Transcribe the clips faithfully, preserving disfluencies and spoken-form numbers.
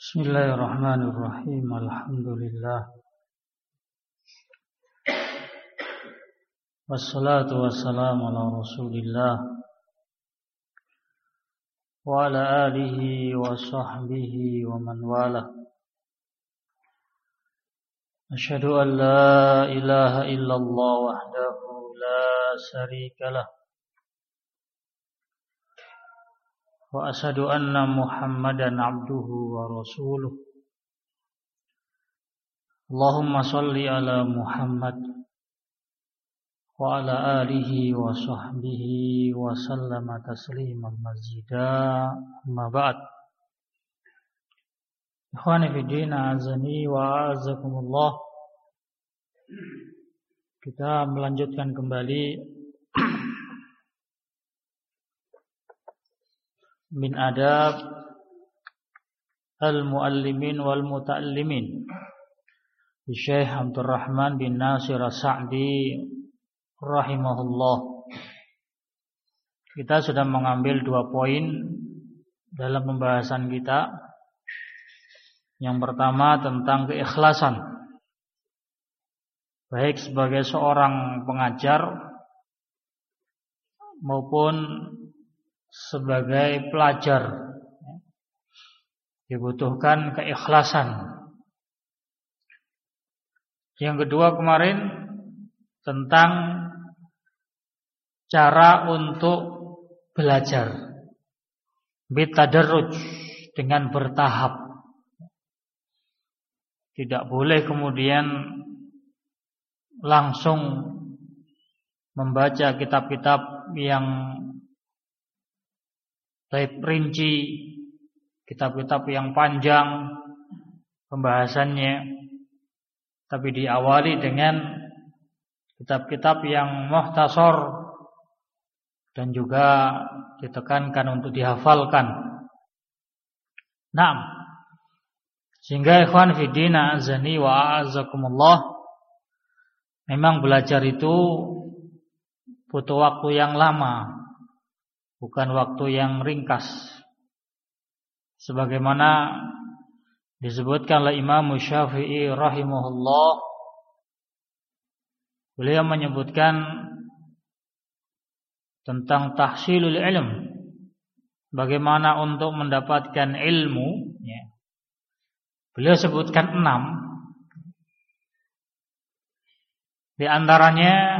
Bismillahirrahmanirrahim. Alhamdulillah. Wassalatu wassalamu ala Rasulillah wa ala alihi wa sahbihi wa man wala. Asyhadu an la ilaha illallah wahdahu la syarikalah. Wa asyhadu anna Muhammadan abduhu wa rasuluh. Allahumma shalli ala Muhammad wa ala alihi wa sahbihi wa sallama tasliman mazida. Amma ba'd. Ikhwani fi din, azani wa azakumullah. Kita melanjutkan kembali min adab al-muallimin wal muta'allimin Syekh Abdurrahman bin Nasir As-Sa'di rahimahullah. Kita sudah mengambil dua poin dalam pembahasan kita. Yang pertama tentang keikhlasan, baik sebagai seorang pengajar maupun sebagai pelajar, dibutuhkan keikhlasan. Yang kedua kemarin tentang cara untuk belajar, bitadarruj, dengan bertahap. Tidak boleh kemudian langsung membaca kitab-kitab yang baik rinci, kitab-kitab yang panjang pembahasannya, tapi diawali dengan kitab-kitab yang mukhtasar dan juga ditekankan untuk dihafalkan. Naam. Sehingga ikhwan fiddina azani wa azakumullah, memang belajar itu butuh waktu yang lama, bukan waktu yang ringkas. Sebagaimana disebutkan oleh Imam Syafi'i rahimahullah, beliau menyebutkan tentang tahsilul ilm, bagaimana untuk mendapatkan ilmu, ya. Beliau sebutkan enam. Di antaranya,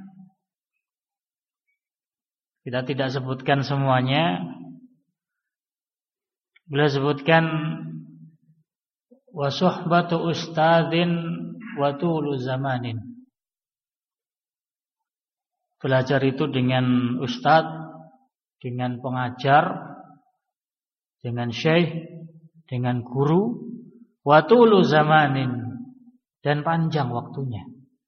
kita tidak sebutkan semuanya. Beliau sebutkan wa suhbatu ustadzin wa tulu zamanin. Belajar itu dengan ustadz, dengan pengajar, dengan syekh, dengan guru, wa tulu zamanin, dan panjang waktunya.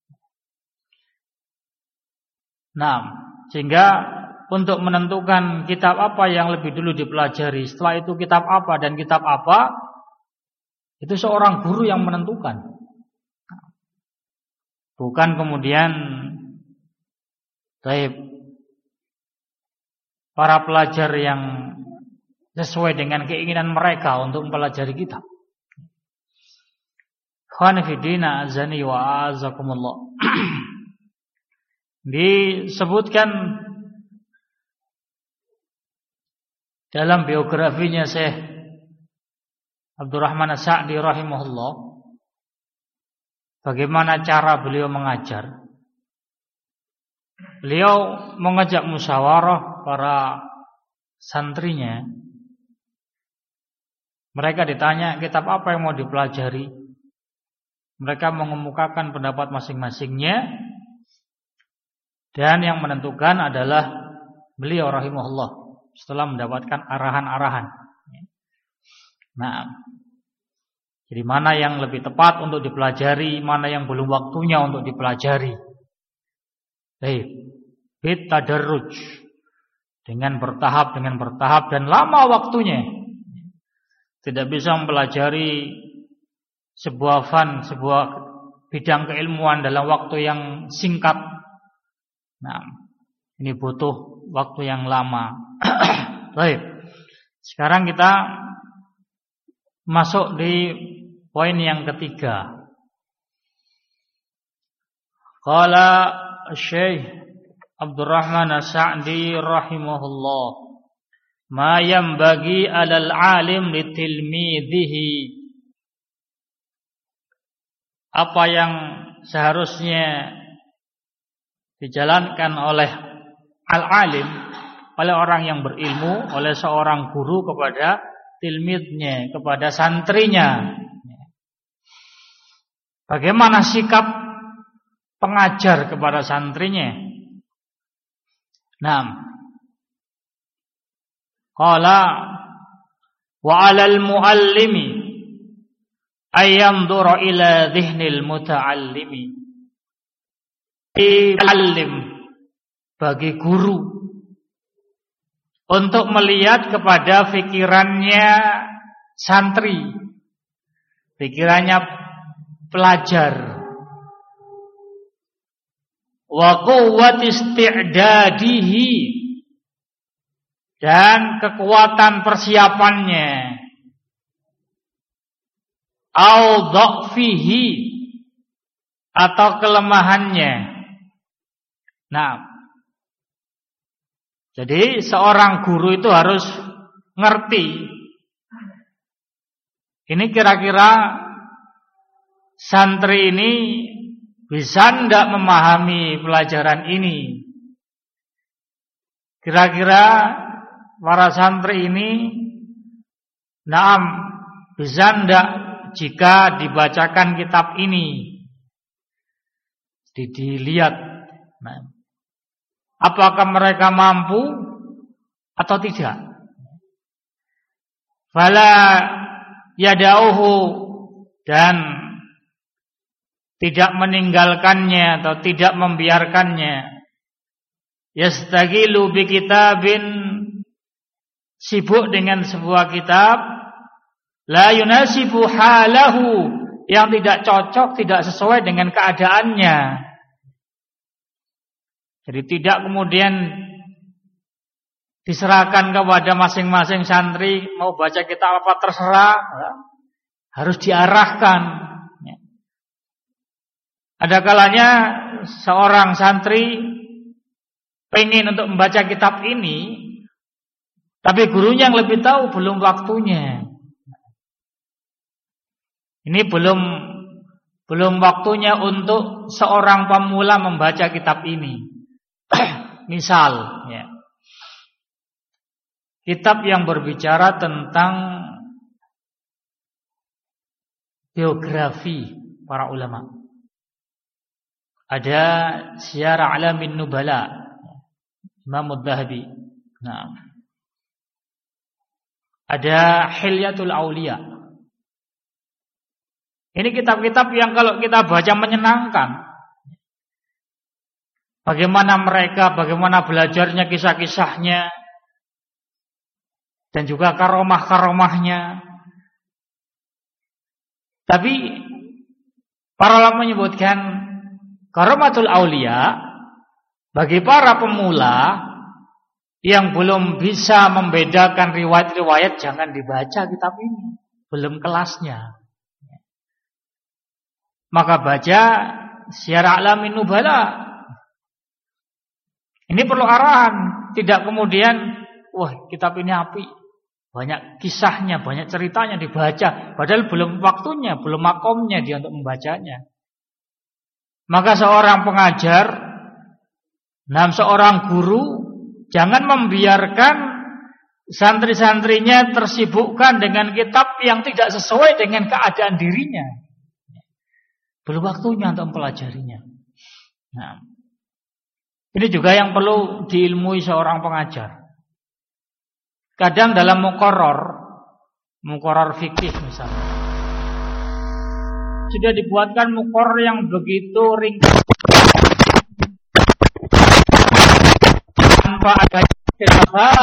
Nah, sehingga untuk menentukan kitab apa yang lebih dulu dipelajari, setelah itu kitab apa dan kitab apa, itu seorang guru yang menentukan. Bukan kemudian taib para pelajar yang sesuai dengan keinginan mereka untuk mempelajari kitab. Khana fidina azani wa azakumullah. Disebutkan dalam biografinya Syekh Abdurrahman As-Sa'di rahimahullah, bagaimana cara beliau mengajar. Beliau mengajak musyawarah para santrinya. Mereka ditanya kitab apa yang mau dipelajari. Mereka mengemukakan pendapat masing-masingnya, dan yang menentukan adalah beliau rahimahullah setelah mendapatkan arahan-arahan. Nah, jadi mana yang lebih tepat untuk dipelajari, mana yang belum waktunya untuk dipelajari. Baik, bit tadarruj, dengan bertahap, dengan bertahap dan lama waktunya. Tidak bisa mempelajari sebuah fan, sebuah bidang keilmuan dalam waktu yang singkat. Nah, ini butuh waktu yang lama. Baik. Sekarang kita masuk di poin yang ketiga. Qala Syekh Abdurrahman As-Sa'di rahimahullah, ma yanbaghi 'alal 'alim litilmidhihi, apa yang seharusnya dijalankan oleh al-alim, oleh orang yang berilmu, oleh seorang guru kepada tilmidnya, kepada santrinya. Bagaimana sikap pengajar kepada santrinya? Naam. Qala wa 'alal muallimi ayyamdura ila dhihnil muta'allimi. Alim, bagi guru, untuk melihat kepada pikirannya santri, pikirannya pelajar. Wa quwwati isti'dadihi, dan kekuatan persiapannya. Au dha'fihi, atau kelemahannya. Nah, jadi seorang guru itu harus ngerti, ini kira-kira santri ini bisa tidak memahami pelajaran ini. Kira-kira para santri ini, naam, bisa tidak jika dibacakan kitab ini, dilihat, nah, apakah mereka mampu atau tidak. Fala yadauhu, dan tidak meninggalkannya atau tidak membiarkannya. Yastagilu bi kitabin, sibuk dengan sebuah kitab, la yunasibu halahu, yang tidak cocok, tidak sesuai dengan keadaannya. Jadi tidak kemudian diserahkan kepada masing-masing santri, mau baca kitab apa terserah, harus diarahkan. Ada kalanya seorang santri pengen untuk membaca kitab ini, tapi gurunya yang lebih tahu belum waktunya. Ini belum belum waktunya untuk seorang pemula membaca kitab ini. Misal, ya, kitab yang berbicara tentang biografi para ulama. Ada Syiar A'lamin Nubala, Imam Adz-Dzahabi. Nah, ada Hilyatul Auliya. Ini kitab-kitab yang kalau kita baca menyenangkan. Bagaimana mereka, bagaimana belajarnya, kisah-kisahnya, dan juga karomah-karomahnya. Tapi para ulama menyebutkan karomatul aulia bagi para pemula yang belum bisa membedakan riwayat-riwayat, jangan dibaca kitab ini, belum kelasnya. Maka baca Syiar A'lamin Nubala. Ini perlu arahan, tidak kemudian, wah kitab ini api, banyak kisahnya, banyak ceritanya dibaca, padahal belum waktunya, belum makomnya dia untuk membacanya. Maka seorang pengajar, nah seorang guru, jangan membiarkan santri-santrinya tersibukkan dengan kitab yang tidak sesuai dengan keadaan dirinya. Belum waktunya untuk mempelajarinya. Nah, ini juga yang perlu diilmui seorang pengajar. Kadang dalam muqarrar, muqarrar fikih misalnya, sudah dibuatkan muqarrar yang begitu ringkas tanpa ada khilafah,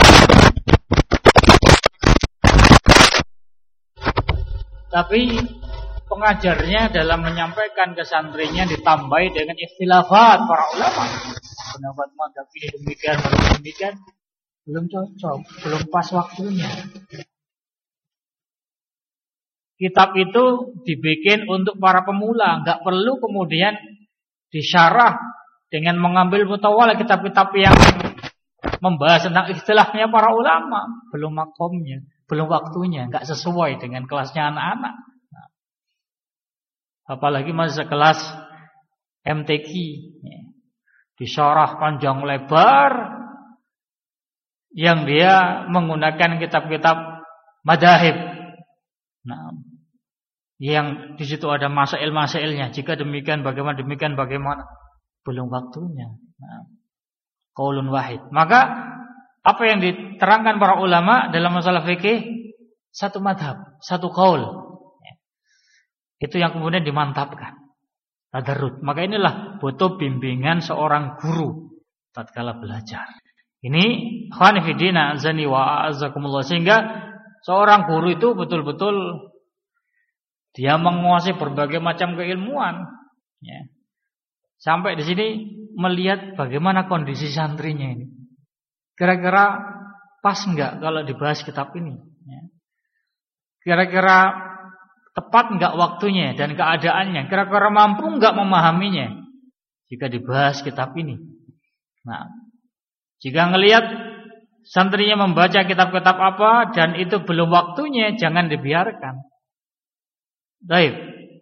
tapi pengajarnya dalam menyampaikan ke santrinya ditambahi dengan ikhtilafat para ulama. Pendapat mazhab ini demikian, demikian, belum cocok, belum pas waktunya. kitab itu dibikin untuk para pemula, enggak perlu kemudian disyarah dengan mengambil mutawal kitab-kitab yang membahas tentang istilahnya para ulama, belum makomnya, belum waktunya, enggak sesuai dengan kelasnya anak-anak. Nah, apalagi masih kelas M T Q, ya, disyarah panjang lebar, yang dia menggunakan kitab-kitab madhahib. Nah, yang di situ ada masail-masailnya. Jika demikian bagaimana, demikian bagaimana, belum waktunya. Nah, qaulun wahid. Maka apa yang diterangkan para ulama dalam masalah fikih, satu madhab, satu qaul. Itu yang kemudian dimantapkan. Tadarrud. Maka inilah butuh bimbingan seorang guru tatkala belajar. Ini khanifidina azani wa azakumullah, sehingga seorang guru itu betul-betul dia menguasai berbagai macam keilmuan, ya. Sampai di sini melihat bagaimana kondisi santrinya ini. Kira-kira pas enggak kalau dibahas kitab ini, ya. Kira-kira tepat enggak waktunya dan keadaannya, kira-kira mampu enggak memahaminya jika dibahas kitab ini. Nah, jika ngelihat santrinya membaca kitab-kitab apa dan itu belum waktunya, jangan dibiarkan. Baik.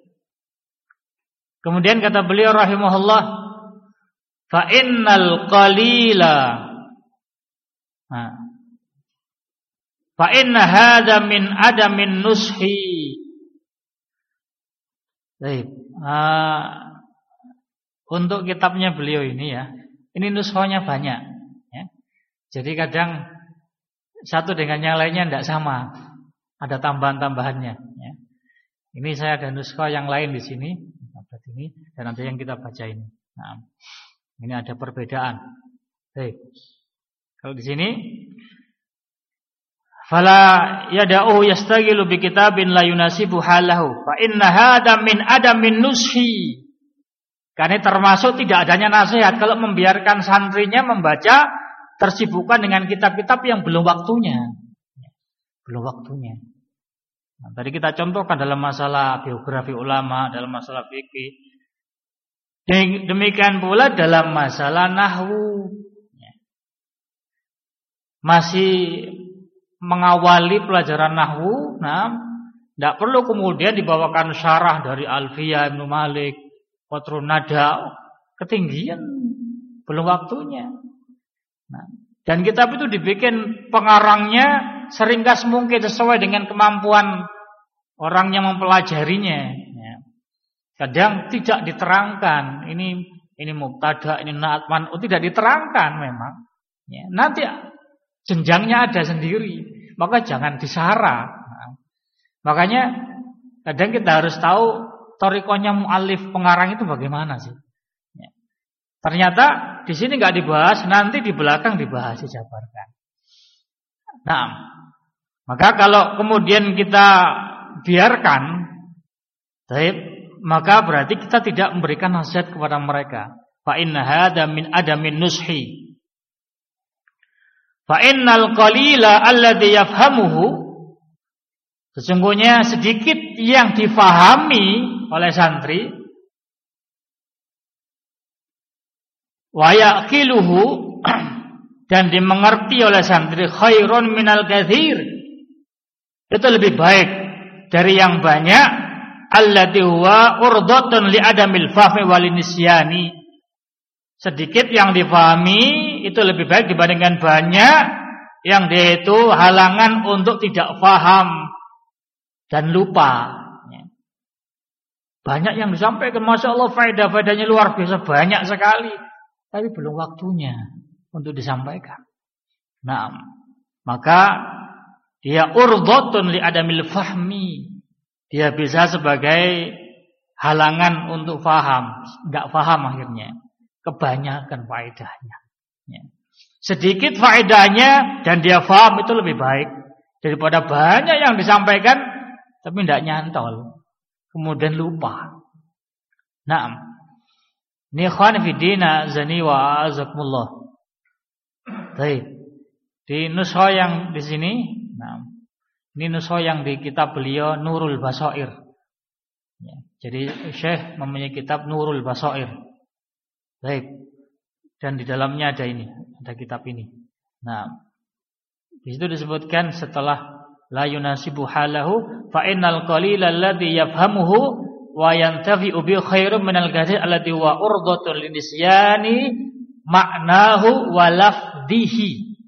Kemudian kata beliau rahimahullah, fa innal qalila, nah, fa inna hadza min adamin nushi. Baik. Uh, untuk kitabnya beliau ini ya, ini nushanya banyak. Jadi kadang satu dengan yang lainnya tidak sama, ada tambahan-tambahannya. Ya. Ini saya ada nuskha yang lain di sini, ini dan nanti yang kita baca ini. Nah, ini ada perbedaan. Baik. Kalau di sini, fala yada'u yastagilu bi kitabin la yunasibu halahu, fa inna hadza min adamin nushi. Karena termasuk tidak adanya nasihat kalau membiarkan santrinya membaca tersibukkan dengan kitab-kitab yang belum waktunya. Belum waktunya. Nah, tadi kita contohkan dalam masalah biografi ulama, dalam masalah fikih. Demikian pula dalam masalah nahwu. Masih mengawali pelajaran nahwu, nah, tidak perlu kemudian dibawakan syarah dari Alfiyah Ibnu Malik, Qatrun Nada, ketinggian, belum waktunya. Nah, dan kitab itu dibikin pengarangnya seringkas mungkin sesuai dengan kemampuan orang yang mempelajarinya. Ya. Kadang tidak diterangkan ini ini mubtada, ini naat man'ut, tidak diterangkan memang. Ya. Nanti jenjangnya ada sendiri, maka jangan disara. Nah, makanya kadang kita harus tahu thariqahnya muallif pengarang itu bagaimana sih. Ternyata di sini nggak dibahas, nanti di belakang dibahas, dijabarkan. Nah, maka kalau kemudian kita biarkan, baik, maka berarti kita tidak memberikan nasihat kepada mereka. Fa inna hadza min adamin nushi. Fa innal qalila alladhi yafhamuhu, sesungguhnya sedikit yang difahami oleh santri, wa yaqiluhu, dan dimengerti oleh santri, khairun minal katsir, itu lebih baik dari yang banyak, alladzi huwa urdatun li adamil fahmi wal nisyani. Sedikit yang difahami itu lebih baik dibandingkan banyak yang dia itu halangan untuk tidak faham dan lupa. Banyak yang disampaikan, Masya Allah, faedah-faedahnya luar biasa, banyak sekali, tapi belum waktunya untuk disampaikan. Nah, maka dia urdhatun li adamil fahmi. Dia bisa sebagai halangan untuk faham, enggak faham akhirnya. Kebanyakan faedahnya. Ya. Sedikit faedahnya dan dia faham itu lebih baik daripada banyak yang disampaikan tapi enggak nyantol, kemudian lupa. Nah, ini ikhwan fi dina zani wa azakumullah. Baik. Di nushah yang di sini, nah, Ini nuskha yang di kitab beliau Nurul Basair. Ya, jadi Syekh mempunyai kitab Nurul Basair. Baik. Dan di dalamnya ada ini, ada kitab ini. Nah, di situ disebutkan setelah la yunasibu halahu fa innal qalila alladhi yafhamuhu wa yantafi'u bi khairum minal katsir alladhi wa urdatun linisyani ma'nahu wa lafdhihi.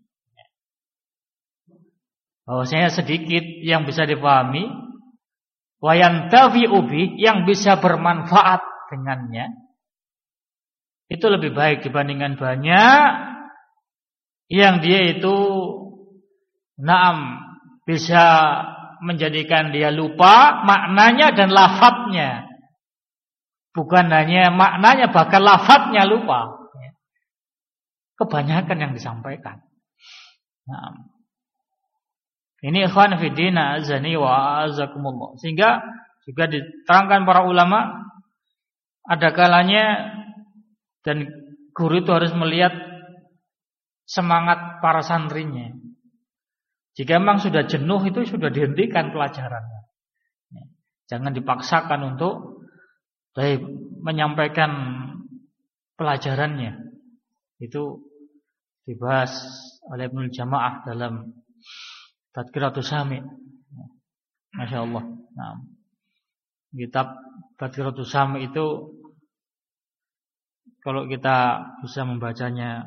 Bahwasanya sedikit yang bisa dipahami, wa yantafi'u bi, yang bisa bermanfaat dengannya, itu lebih baik dibandingkan banyak yang dia itu naam bisa menjadikan dia lupa maknanya dan lafadznya. Bukan hanya maknanya, bahkan lafadznya lupa. Kebanyakan yang disampaikan. Naam. Ini ikhwan fiddina azani wa azakumullah. Sehingga juga diterangkan para ulama, ada kalanya dan guru itu harus melihat semangat para santrinya. Jika memang sudah jenuh, itu sudah dihentikan pelajarannya. Jangan dipaksakan untuk baik, menyampaikan pelajarannya. Itu dibahas oleh Ibnul Jamaah dalam Tadkiratus Sami. Masya Allah. Nah, kitab Tadkiratus Sami itu kalau kita bisa membacanya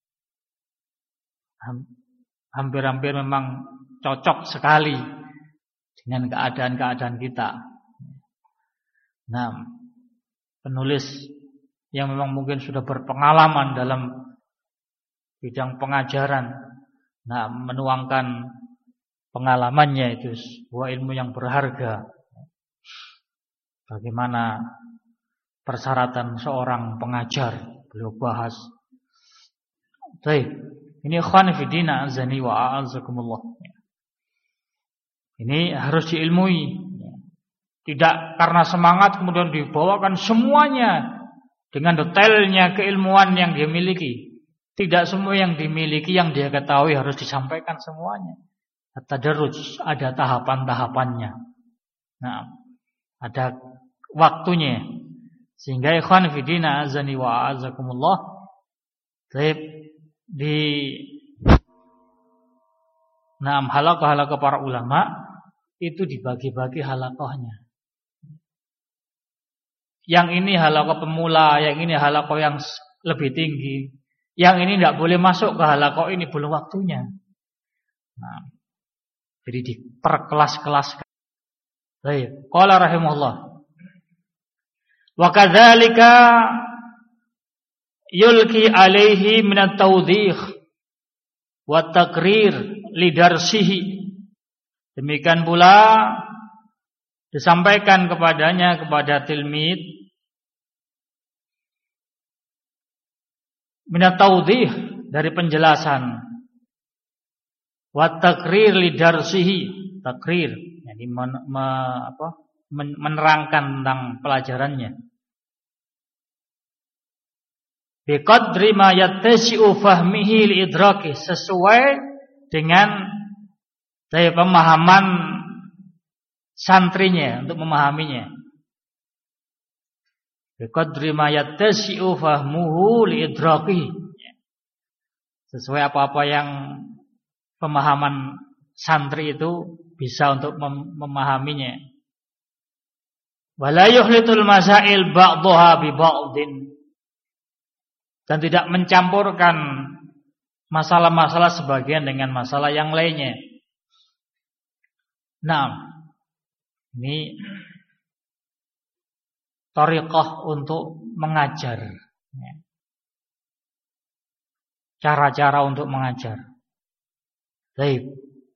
hampir-hampir memang cocok sekali dengan keadaan-keadaan kita. Nah, penulis yang memang mungkin sudah berpengalaman dalam bidang pengajaran, nah menuangkan pengalamannya itu sebuah ilmu yang berharga. Bagaimana persyaratan seorang pengajar, beliau bahas. Baik, ini ikhwan fillah azani wa a'azakumullah. Ini harus diilmui. Tidak karena semangat kemudian dibawakan semuanya dengan detailnya keilmuan yang dia miliki. Tidak semua yang dimiliki, yang dia ketahui harus disampaikan semuanya. At-tadarruj, ada tahapan-tahapannya. Nah, ada waktunya. Sehingga ikhwan fillah azani wa a'azakumullah, di enam halaqah-halaqah para ulama itu dibagi-bagi halaqahnya. Yang ini halaqah pemula, yang ini halaqah yang lebih tinggi, yang ini tidak boleh masuk ke halaqah ini, belum waktunya. Nah, jadi diperkelas-kelaskan. Baik, qala rahimahullah. Wa kadzalika yulki alaihi min at-tawdih wa taqrir lidarsihi. Demikian pula disampaikan kepadanya, kepada tilmid, min at-tawdih, dari penjelasan, wa taqrir lidarsihi, taqrir yani men, me, apa, men, menerangkan tentang pelajarannya. Biqadri ma yattasi'u fahmihi liidraki, sesuai dengan dari pemahaman santrinya untuk memahaminya. Biqadri ma yattasi'u fahmuhu liidraki, sesuai apa-apa yang pemahaman santri itu bisa untuk mem- memahaminya. Wala yuhlitul masail ba'daha bi ba'din, dan tidak mencampurkan masalah-masalah sebagian dengan masalah yang lainnya. Nah, ini thariqah untuk mengajar, cara-cara untuk mengajar. Baik.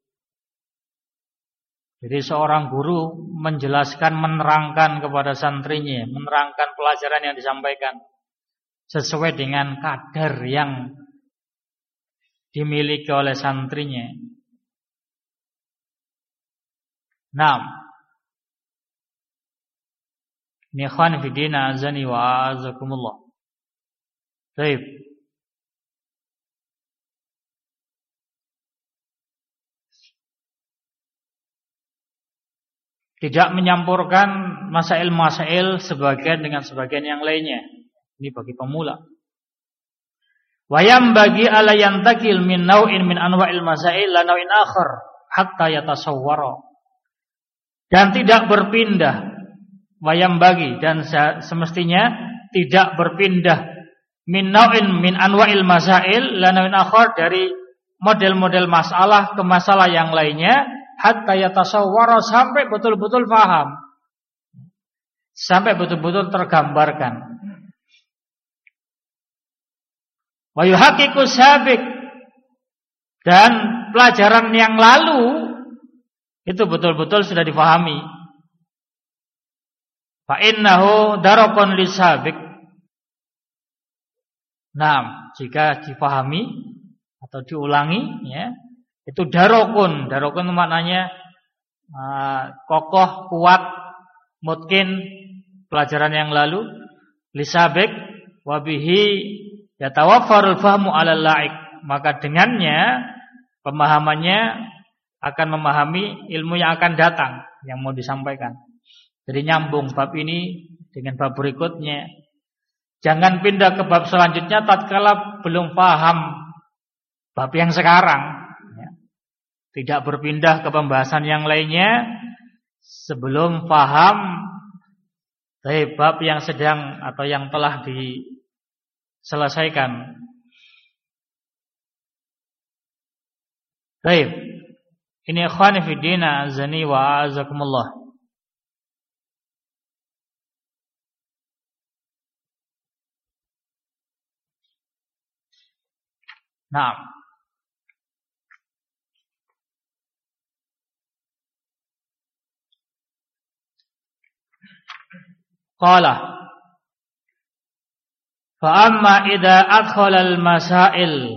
Jadi seorang guru menjelaskan, menerangkan kepada santrinya, menerangkan pelajaran yang disampaikan sesuai dengan kadar yang dimiliki oleh santrinya. Nah, ini ikhwan fillah azani wa azakumullah. Baik. tidak menyampurkan masail-masail sebagian dengan sebagian yang lainnya. Ini bagi pemula. Wayam bagi ala yantakil min nau'in min anwa'il masail la nau'in akhar hatta yatasawwara. Dan tidak berpindah. Wayam bagi dan semestinya tidak berpindah min nau'in min anwa'il masail la nau'in akhar dari model-model masalah ke masalah yang lainnya hatta yatasawwara sampai betul-betul faham. Sampai betul-betul tergambarkan. Wa yuhaqqiqu sabiq, dan pelajaran yang lalu itu betul-betul sudah difahami. Fa innahu darakun lisabiq. Nah, jika difahami atau diulangi, ya, itu darokun. Darokun maknanya uh, kokoh, kuat, mungkin pelajaran yang lalu. Lisabik wabihi yatawaffarul fahmu ala laik. Maka dengannya pemahamannya akan memahami ilmu yang akan datang, yang mau disampaikan. Jadi nyambung bab ini dengan bab berikutnya. Jangan pindah ke bab selanjutnya tatkala belum paham bab yang sekarang. Tidak berpindah ke pembahasan yang lainnya sebelum paham dari bab yang sedang atau yang telah diselesaikan. Baik. Ini ikhwani fi din azani wa azakumullah. Naam. Qala fa amma idza adkhala al masail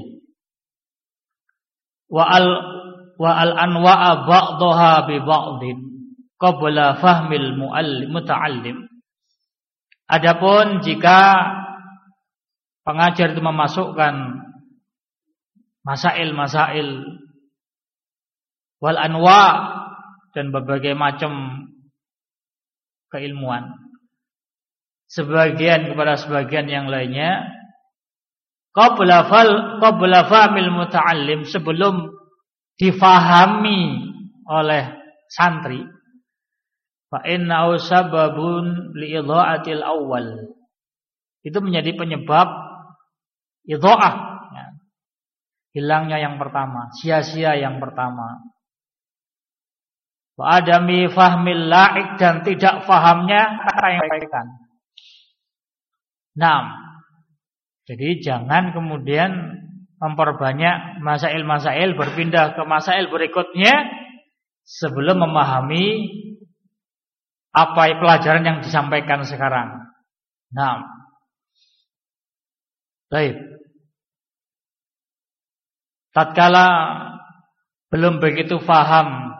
wa al wa al anwa'a ba'daha bi ba'din qabla fahmil muallim muta'allim. Adapun jika pengajar itu memasukkan masail-masail wal anwa' dan berbagai macam keilmuan sebagian kepada sebagian yang lainnya qabla fal qabla fahmil muta'allim, sebelum difahami oleh santri, fa innahu sababun li idha'atil awwal, itu menjadi penyebab idha'ah, ya, hilangnya yang pertama, sia-sia yang pertama. Wa adami fahmil la'ik, dan tidak fahamnya kata yang disampaikan. Nah, jadi jangan kemudian memperbanyak masail-masail, berpindah ke masail berikutnya sebelum memahami apa pelajaran yang disampaikan sekarang. Nah, baik. Tatkala belum begitu faham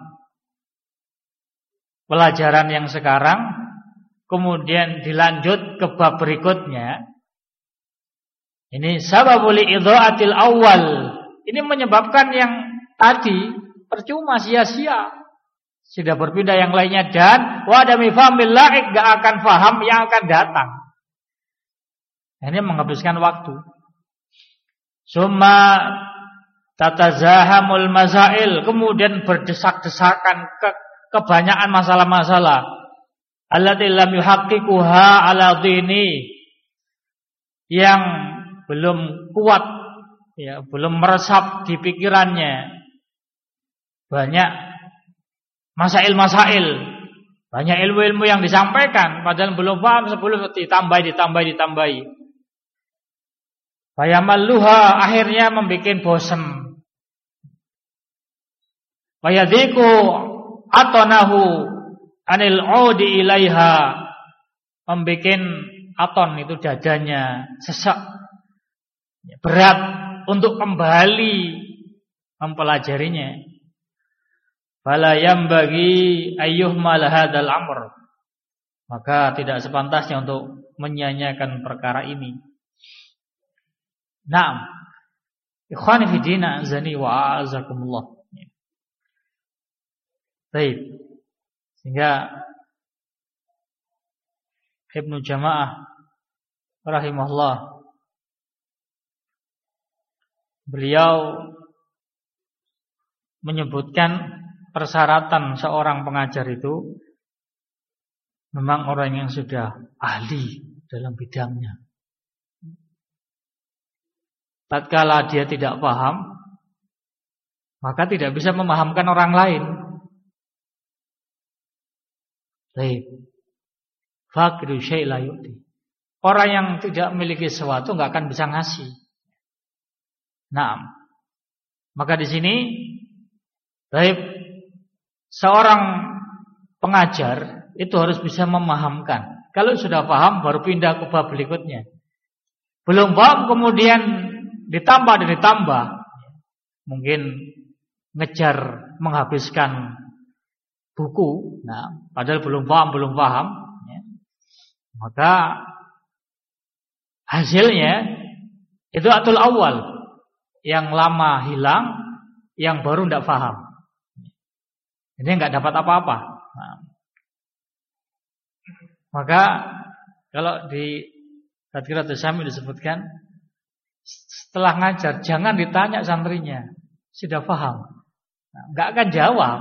pelajaran yang sekarang, kemudian dilanjut ke bab berikutnya, ini sababul idha'atil awal, ini menyebabkan yang tadi percuma, sia-sia, sudah berpindah yang lainnya, dan wa adami fahmil la'ik, gak akan faham yang akan datang. Ini menghabiskan waktu. Summa tatazahamul masail, kemudian berdesak-desakan ke kebanyakan masalah-masalah allati lam yuhaqqiquha ala dhini, yang belum kuat, ya, belum meresap di pikirannya. Banyak masail-masail, banyak ilmu-ilmu yang disampaikan padahal belum paham, sebelum ditambah ditambah ditambah. Fayamalluha, akhirnya membuat bosan. Fayadhiku atonahu anil udi ilaiha, membikin aton itu dadanya sesak, berat untuk kembali mempelajarinya. Fala yambagi ayyuhmal hadzal amr, maka tidak sepantasnya untuk menyanyiakan perkara ini. Naam, ikhwani fi din azani wa a'azakumullah. Baik. Sehingga Ibnu Jamaah rahimahullah, beliau menyebutkan persyaratan seorang pengajar itu memang orang yang sudah ahli dalam bidangnya. Tatkala dia tidak paham, maka tidak bisa memahamkan orang lain. Baik. Faqidu syai' la yu'ti. Orang yang tidak memiliki sesuatu enggak akan bisa ngasih. Nah, maka di sini baik, seorang pengajar itu harus bisa memahamkan. Kalau sudah paham baru pindah ke bab berikutnya. Belum paham kemudian ditambah dan ditambah, mungkin ngejar menghabiskan buku, nah padahal belum paham belum paham, ya. Maka hasilnya itu atul awal, yang lama hilang, yang baru tidak paham. Ini nggak dapat apa-apa. Nah, maka kalau di Tadkiratus Syami disebutkan, setelah ngajar jangan ditanya santrinya sudah paham, nah, nggak akan jawab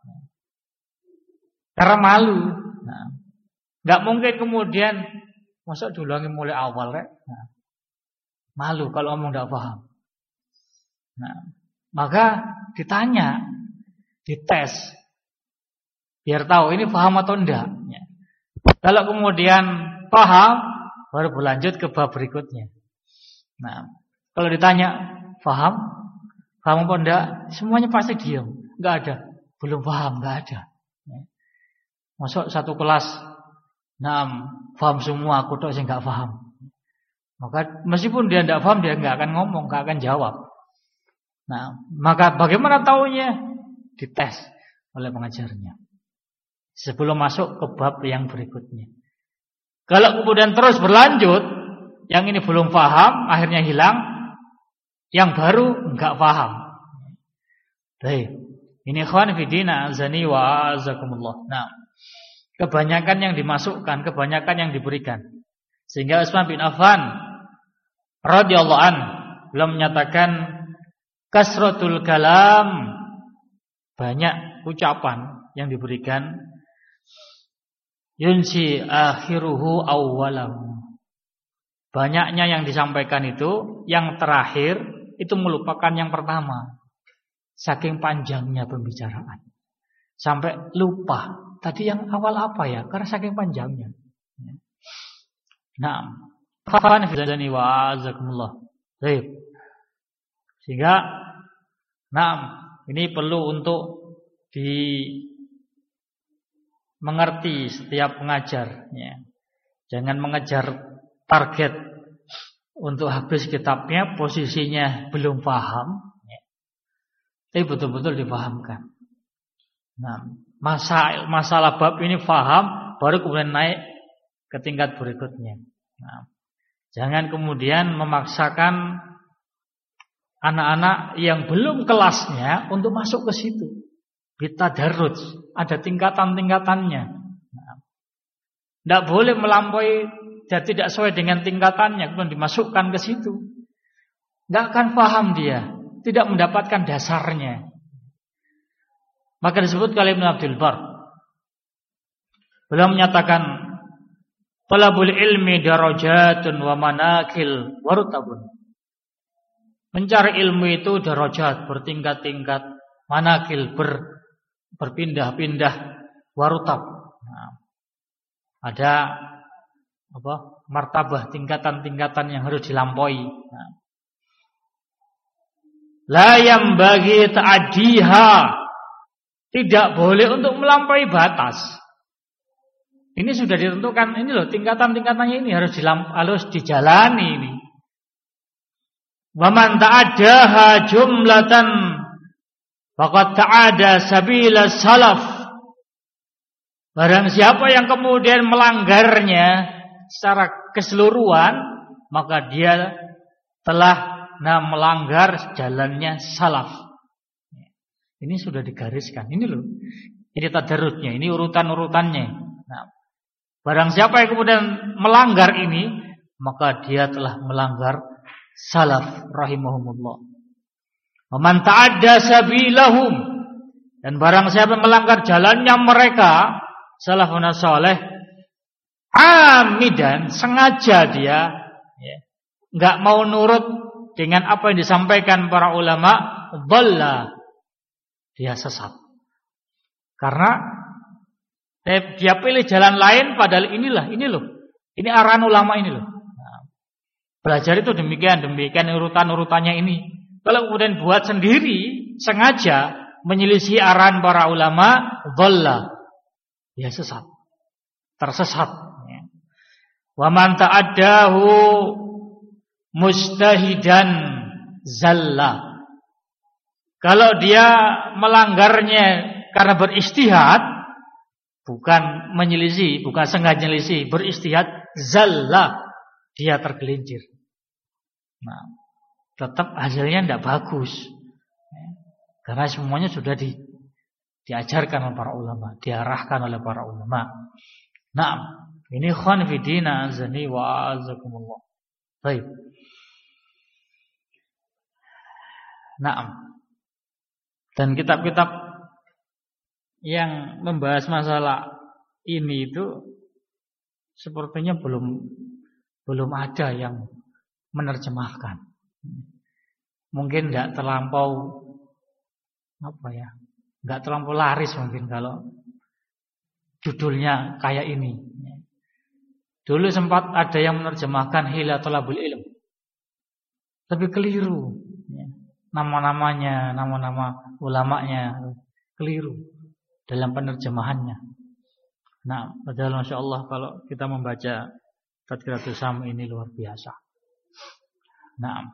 karena malu. Nah, nggak mungkin kemudian masa diulangi mulai awal, ya? Nah, malu kalau ngomong nggak paham. Nah, maka ditanya, dites, biar tahu ini paham atau enggak. Ya. Kalau kemudian paham, baru berlanjut ke bab berikutnya. Nah, kalau ditanya paham, paham apa enggak, semuanya pasti diam, enggak ada, belum paham, enggak ada. Ya. Masuk satu kelas, nah, paham semua, aku tok sing enggak paham. Maka meskipun dia enggak paham, dia enggak akan ngomong, enggak akan jawab. Nah, maka bagaimana taunya? Dites oleh pengajarnya sebelum masuk ke bab yang berikutnya. Kalau kemudian terus berlanjut, yang ini belum paham, akhirnya hilang, yang baru enggak paham. Baik. Ini ikhwan fi din azani wa azakumullah. Nah, kebanyakan yang dimasukkan, kebanyakan yang diberikan. Sehingga Utsman bin Affan radhiyallahu an belum menyatakan kasratul kalam, banyak ucapan yang diberikan, yunsi akhiruhu awwalahu. Banyaknya yang disampaikan itu, yang terakhir itu melupakan yang pertama. Saking panjangnya pembicaraan, sampai lupa tadi yang awal apa ya, karena saking panjangnya. Nah, khafan fi dzani wa azakumullah. Baik. Sehingga nah, ini perlu untuk dimengerti setiap pengajar, ya. Jangan mengejar target untuk habis kitabnya, posisinya belum paham, ya. Tapi betul-betul dipahamkan. Nah, masalah, masalah bab ini paham, baru kemudian naik ke tingkat berikutnya. Nah, jangan kemudian memaksakan anak-anak yang belum kelasnya untuk masuk ke situ. Bitadarruj, ada tingkatan-tingkatannya. Nah, tidak boleh melampaui dan tidak sesuai dengan tingkatannya kemudian dimasukkan ke situ. Tidak akan paham dia, tidak mendapatkan dasarnya. Maka disebut oleh Ibnu Abdul Bar, beliau menyatakan talabul ilmi darajatun wa manakil warutabun. Mencari ilmu itu darajat, bertingkat-tingkat, manakil, ber, berpindah-pindah, warutab. Nah, ada apa? Martabah, tingkatan-tingkatan yang harus dilampaui. Nah, la yambaghi ta'diha, tidak boleh untuk melampaui batas. Ini sudah ditentukan, ini loh tingkatan-tingkatannya ini harus dilamp, harus dijalani ini. Wa man ta'addaha jumlatan faqad ta'ada sabila salaf. Barang siapa yang kemudian melanggarnya secara keseluruhan, maka dia telah nah, melanggar jalannya salaf. Ini sudah digariskan. Ini loh, Ini tadarusnya, ini urutan-urutannya. Nah, barang siapa yang kemudian melanggar ini, maka dia telah melanggar salaf rahimahumullah. Wa man ta'adda sabilahum, dan barang siapa melanggar jalannya mereka, salafun saleh, amidan, sengaja dia ya, enggak mau nurut dengan apa yang disampaikan para ulama, dhalla, dia sesat. Karena eh, dia pilih jalan lain padahal inilah, ini loh. Ini arahan ulama ini loh. Nah, belajar itu demikian, demikian urutan-urutannya ini. Kalau kemudian buat sendiri, sengaja menyelisih arahan para ulama, dhalla, dia sesat. Tersesat. Wa man ta'addahu mustahidan zalla. Kalau dia melanggarnya karena beristihad, bukan menyelisih, bukan sengaja menyelisih, beristihad, zalla, dia tergelincir. Nah, tetap hasilnya tidak bagus. Karena semuanya sudah di, diajarkan oleh para ulama, diarahkan oleh para ulama. Nah, ini khon fidina azani wa azakumullah. Baik. Nah, dan kitab-kitab yang membahas masalah ini itu sepertinya belum belum ada yang menerjemahkan. Mungkin tidak terlampau apa ya, nggak terlampau laris mungkin kalau judulnya kayak ini. Dulu sempat ada yang menerjemahkan Hilatul Ilm, tapi keliru. Nama-namanya, nama-nama ulamanya keliru dalam penerjemahannya. Nah, padahal masya Allah kalau kita membaca Tadkiratus Sami ini luar biasa. Nah,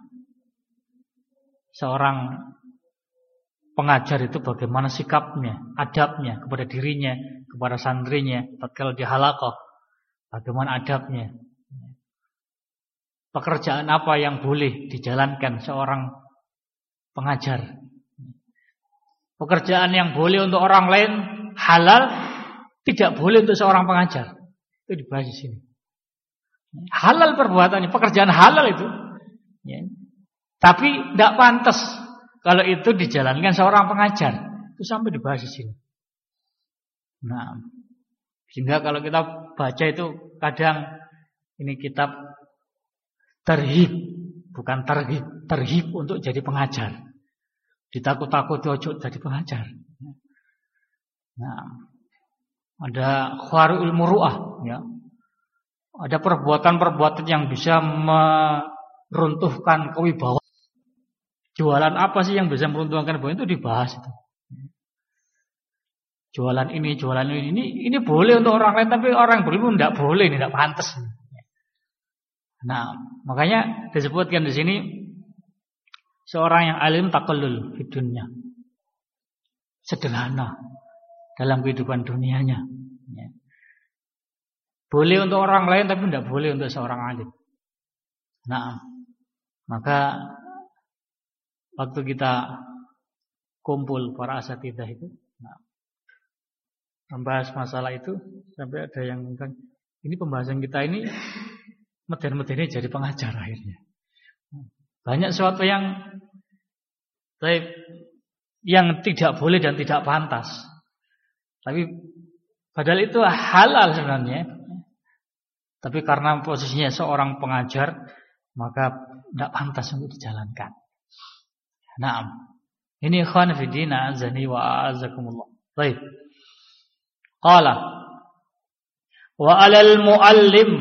seorang pengajar itu bagaimana sikapnya, adabnya kepada dirinya, kepada santrinya, tatkala di halaqah, bagaimana adabnya. Pekerjaan apa yang boleh dijalankan seorang pengajar. Pekerjaan yang boleh untuk orang lain halal, tidak boleh untuk seorang pengajar. Itu dibahas di sini. Halal perbuatannya, pekerjaan halal itu. Ya. Tapi tidak pantas kalau itu dijalankan seorang pengajar. Itu sampai dibahas di sini. Nah, sehingga kalau kita baca itu kadang ini kitab terhib, bukan terhib, terhib untuk jadi pengajar. Ditakut-takuti ojo jadi pengajar. Nah, ada khawarul muru'ah, ya. Ada perbuatan-perbuatan yang bisa meruntuhkan kewibawaan. Jualan apa sih yang bisa meruntuhkan kewibawaan itu dibahas itu. Jualan ini, jualan ini, ini, ini boleh untuk orang lain, tapi orang yang berilmu tidak boleh, tidak pantas. Nah, makanya disebutkan di sini seorang yang alim taqallul di dunia, sederhana dalam kehidupan dunianya. Boleh untuk orang lain, tapi tidak boleh untuk seorang alim. Nah, maka waktu kita kumpul para asatidzah itu, nah, membahas masalah itu, sampai ada yang bilang, ini pembahasan kita ini meden-medennya jadi pengajar akhirnya. Banyak sesuatu yang yang tidak boleh dan tidak pantas. Tapi padahal itu halal sebenarnya. Tapi karena posisinya seorang pengajar, maka tidak pantas untuk dijalankan. Nah, ini ikhwan fillah azani wa azakumullah. Baik. Qala wa 'alal muallim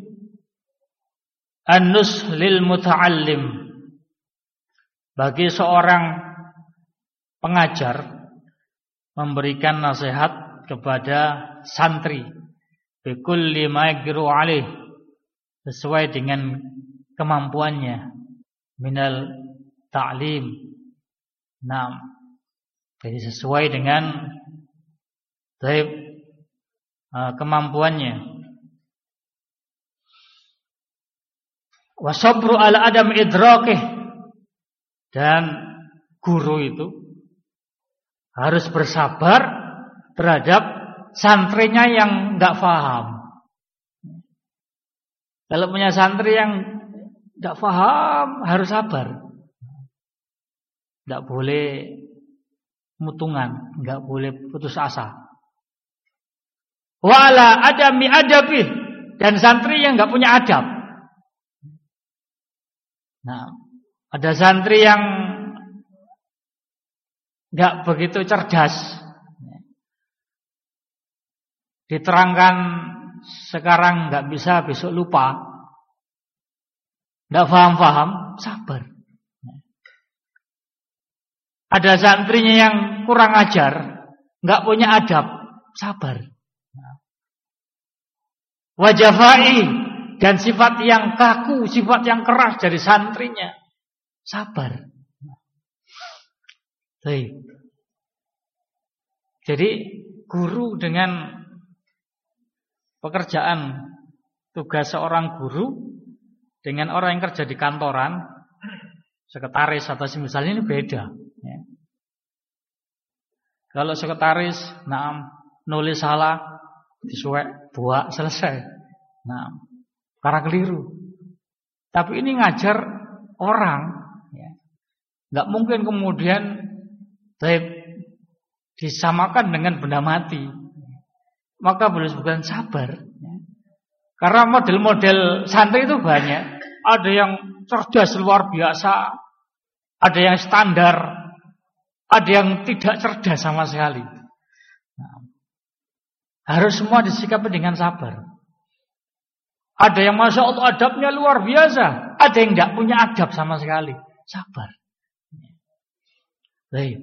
an-nus lil muta'allim. Bagi seorang pengajar memberikan nasihat kepada santri bikulli ma yaqdiru alaih, sesuai dengan kemampuannya, minal ta'lim. Nah, jadi sesuai dengan taib kemampuannya. Wa sabru ala adam idrakih, dan guru itu harus bersabar terhadap santrinya yang enggak paham. Kalau punya santri yang enggak paham, harus sabar. Enggak boleh mutungan, enggak boleh putus asa. Wala adami adabih, dan santri yang enggak punya adab. Nah, ada santri yang enggak begitu cerdas. Diterangkan sekarang enggak bisa, besok lupa. Enggak paham-paham, sabar. Ada santrinya yang kurang ajar, enggak punya adab, sabar. Wajafai, dan sifat yang kaku, sifat yang keras dari santrinya, sabar. Baik. Jadi guru dengan pekerjaan, tugas seorang guru dengan orang yang kerja di kantoran, sekretaris atau misalnya, ini beda. Ya. Kalau sekretaris, nah, nulis salah, disuwek, buak, selesai. Nah, karena keliru. Tapi ini ngajar orang, ya. Nggak mungkin kemudian baik, disamakan dengan benda mati. Maka boleh bukan sabar. Ya. Karena model-model santri itu banyak. Ada yang cerdas luar biasa, ada yang standar, ada yang tidak cerdas sama sekali. Nah, harus semua disikapi dengan sabar. Ada yang masya Allah adabnya luar biasa, ada yang tidak punya adab sama sekali. Sabar. Baik.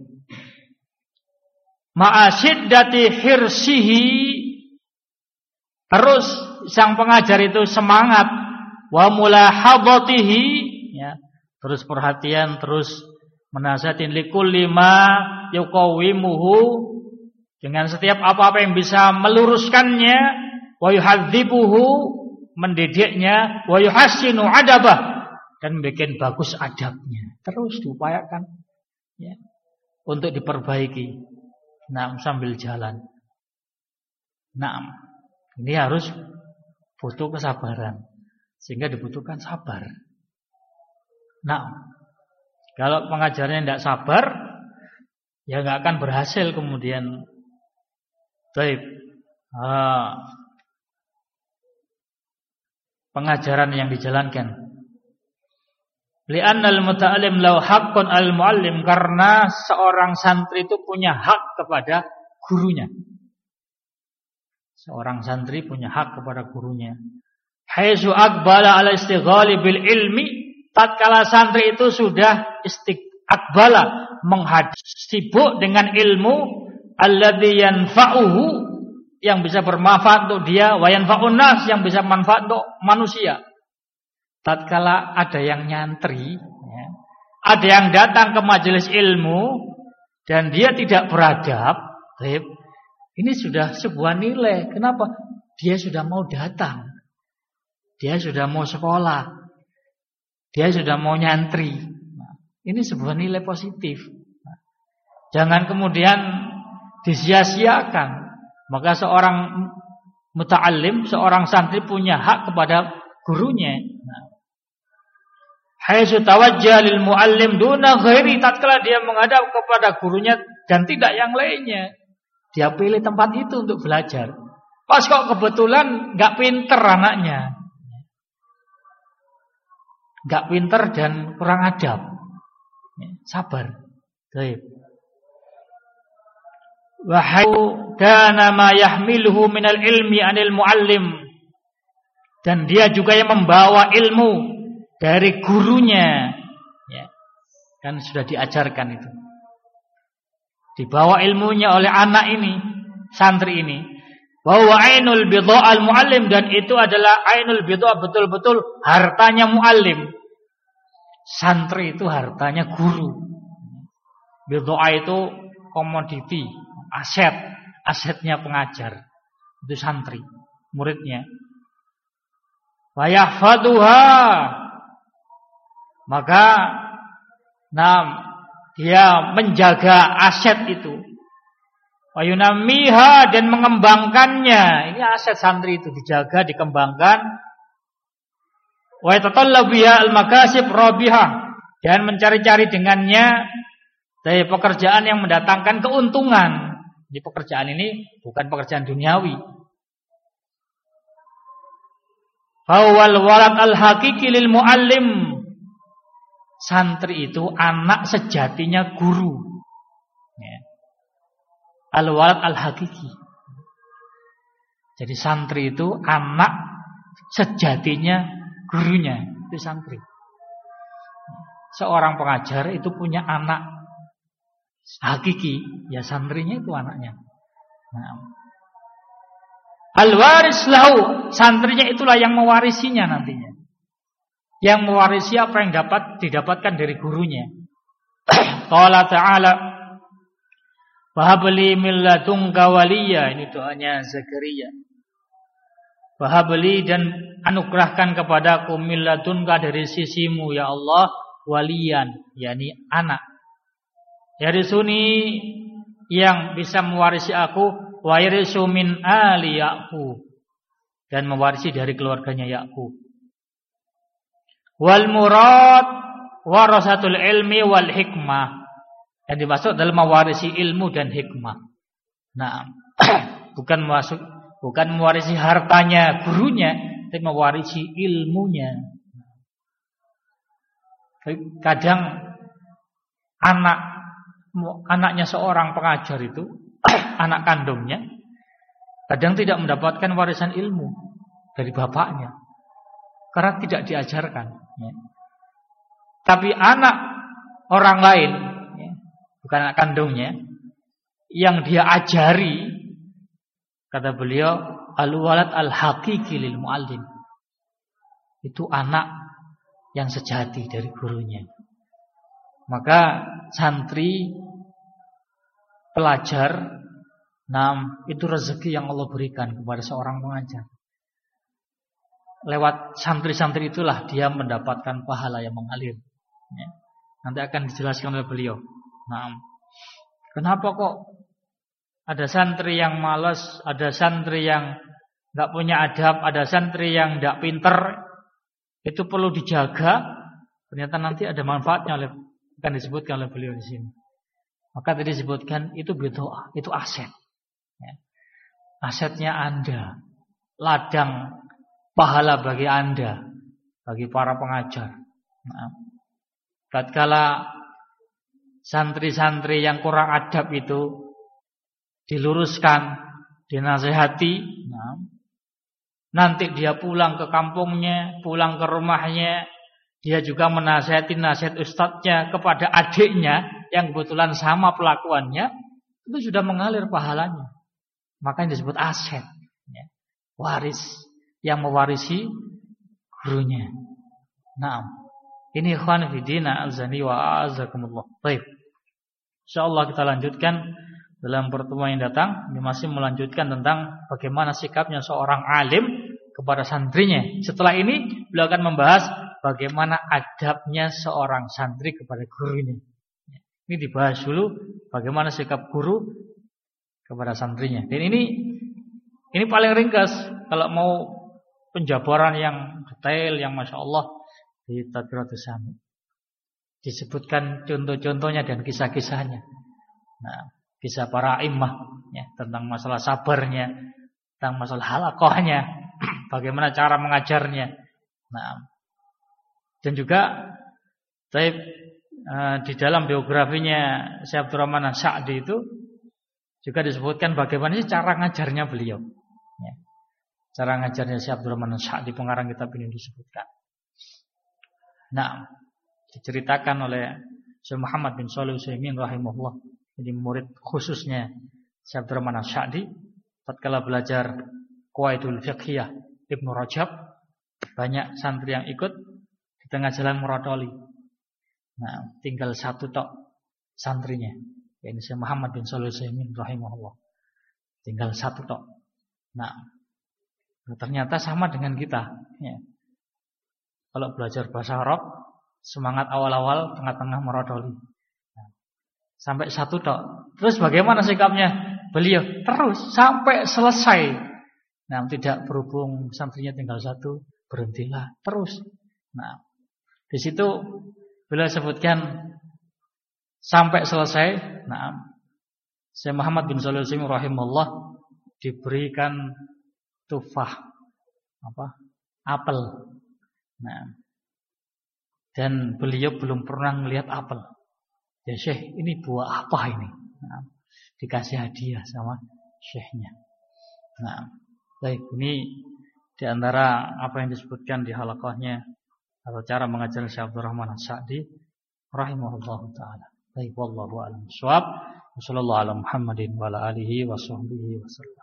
Ma'asyiddati hirsihi, terus sang pengajar itu semangat, wa mulahadhatihi, ya, terus perhatian, terus menasihatin likulli ma yuqawimuhu, dengan setiap apa-apa yang bisa meluruskannya, wa yuhadzibuhu, mendidiknya, wa yuhassinu adabah, dan bikin bagus adabnya. Terus diupayakan, ya, untuk diperbaiki. Nah, sambil jalan. Nah, ini harus butuh kesabaran, sehingga dibutuhkan sabar. Nah, kalau pengajarnya tidak sabar, ya nggak akan berhasil kemudian. Baik, ah, pengajaran yang dijalankan. Li'annal muta'allim lahu haqqun al-muallim, karena seorang santri itu punya hak kepada gurunya. Seorang santri punya hak kepada gurunya. Haitsu aqbala ala istighali bil ilmi, tatkala santri itu sudah istiqbala, menghadap, sibuk dengan ilmu, alladzi yanfa'uhu, yang bisa bermanfaat untuk dia, wa yanfa'un nas, yang bisa manfaat untuk manusia. Tatkala ada yang nyantri, ya, ada yang datang ke majelis ilmu dan dia tidak beradab, ini sudah sebuah nilai. Kenapa? Dia sudah mau datang, dia sudah mau sekolah, dia sudah mau nyantri. Ini sebuah nilai positif. Jangan kemudian disia-siakan. Maka seorang muta'allim, seorang santri punya hak kepada gurunya. Haitsu tawajjah lil muallim duna ghairi, tatkala dia menghadap kepada gurunya dan tidak yang lainnya. Dia pilih tempat itu untuk belajar. Pas kok kebetulan enggak pinter anaknya. Enggak pinter dan kurang adab. Sabar. Baik. Wa hayu kana ma yahmiluhu minal ilmi anil muallim, dan dia juga yang membawa ilmu dari gurunya, ya, kan sudah diajarkan itu, dibawa ilmunya oleh anak ini, santri ini, bahwa ainul bidha al muallim, dan itu adalah ainul bidha, betul-betul hartanya muallim. Santri itu hartanya guru. Bidha itu komoditi, aset, asetnya pengajar, itu santri, muridnya. Wa yahfaduha, maka nah, dia menjaga aset itu. wa yunammiha, dan mengembangkannya. Ini aset santri itu dijaga, dikembangkan. Wa yatatallabu biha al-makasib rabihah, dan mencari-cari dengannya dari pekerjaan yang mendatangkan keuntungan. Di pekerjaan ini bukan pekerjaan duniawi. Fawwal walad al-haqiqi lil muallim. Santri itu anak sejatinya guru. Ya. Al-walad al-haqiqi. Jadi santri itu anak sejatinya gurunya. Itu santri. Seorang pengajar itu punya anak hakiki, ya santrinya itu anaknya. Nah. Al-waris lahu, santrinya itulah yang mewarisinya nantinya. Yang mewarisi apa yang dapat didapatkan dari gurunya. Qala ta'ala, "Wahabli min ladunka waliya." Ini doanya Zakaria. Wahabli, dan anugerahkan kepadaku min ladunka, dari sisimu ya Allah, waliyan, yakni anak. Yarisuni, yang bisa mewarisi aku, wa yarisu min ali Ya'qub, dan mewarisi dari keluarganya Ya'qub. Wal murad warasatul ilmi wal hikmah, yang dimaksud dalam mewarisi ilmu dan hikmah. Nah, bukan masuk, bukan mewarisi hartanya gurunya, tapi mewarisi ilmunya. Kadang anak Anaknya seorang pengajar itu, anak kandungnya, kadang tidak mendapatkan warisan ilmu dari bapaknya, karena tidak diajarkan. Ya. Tapi anak orang lain, ya, bukan anak kandungnya, yang dia ajari, kata beliau, al-walad al-haqiqi lil muallim. Itu anak yang sejati dari gurunya. Maka santri, pelajar, nah, itu rezeki yang Allah berikan kepada seorang pengajar. Lewat santri-santri itulah dia mendapatkan pahala yang mengalir. Ya. Nanti akan dijelaskan oleh beliau. Nah, kenapa kok ada santri yang malas, ada santri yang nggak punya adab, ada santri yang nggak pinter? Itu perlu dijaga. Ternyata nanti ada manfaatnya, oleh akan disebutkan oleh beliau di sini. Maka tadi disebutkan itu bid'ah, itu aset. Ya. Asetnya Anda, ladang pahala bagi Anda, bagi para pengajar. Nah, tatkala santri-santri yang kurang adab itu diluruskan, dinasehati, nah, nanti dia pulang ke kampungnya, pulang ke rumahnya, dia juga menasihati nasihat ustadznya kepada adiknya yang kebetulan sama pelakuannya, itu sudah mengalir pahalanya. Makanya disebut aset, ya. Waris yang mewarisi gurunya. Nah, ini ikhwan fillah azani wa azakumullah. Baik. Insyaallah kita lanjutkan dalam pertemuan yang datang. Ini masih melanjutkan tentang bagaimana sikapnya seorang alim kepada santrinya. Setelah ini beliau akan membahas bagaimana adabnya seorang santri kepada gurunya. Ini dibahas dulu bagaimana sikap guru kepada santrinya. Dan ini ini paling ringkas. Kalau mau penjabaran yang detail, yang masya Allah, di Tadkiratus Sami disebutkan contoh-contohnya dan kisah-kisahnya. Nah, kisah para imam, ya, tentang masalah sabarnya, tentang masalah halaqahnya, bagaimana cara mengajarnya. Nah, dan juga taib, uh, di dalam biografinya Syekh Abdurrahman As-Sa'di itu juga disebutkan bagaimana sih cara ngajarnya beliau. Ya. Cara ngajarnya Syekh Abdurrahman As-Sa'di, pengarang kitab ini disebutkan. Nah, diceritakan oleh Syekh Muhammad bin Shalih Al-Utsaimin rahimahullah, jadi murid khususnya Syekh Abdurrahman As-Sa'di, tatkala belajar Qawaidul Fiqhiyah Ibnu Rajab, banyak santri yang ikut, di tengah jalan merodoli. Nah, tinggal satu tok santrinya, yaitu Syekh Muhammad bin Shalih Al-Utsaimin rahimahullah. Tinggal satu tok. Nah, ternyata sama dengan kita, ya. Kalau belajar bahasa Arab, semangat awal-awal, tengah-tengah merodoli. Nah, sampai satu tok. Terus bagaimana sikapnya? beliau terus sampai selesai. Nah, tidak berhubung santrinya tinggal satu, berhentilah terus. Nah, di situ beliau sebutkan sampai selesai. Nah, Syekh Muhammad bin Shalih Al-Utsaimin rahimahullah diberikan tufah, apa? Apel. Nah, dan beliau belum pernah melihat apel. Ya Syekh, ini buah apa ini? Nah, dikasih hadiah sama syekhnya. Nah, baik, ini di antara apa yang disebutkan di halaqahnya atau cara mengajar Syekh Abdul Rahman As-Sa'di rahimahullahu taala. Baik, wallahu a'lam bishawab. Wassallallahu ala Muhammadin wa ala alihi wa sahbihi wasallam.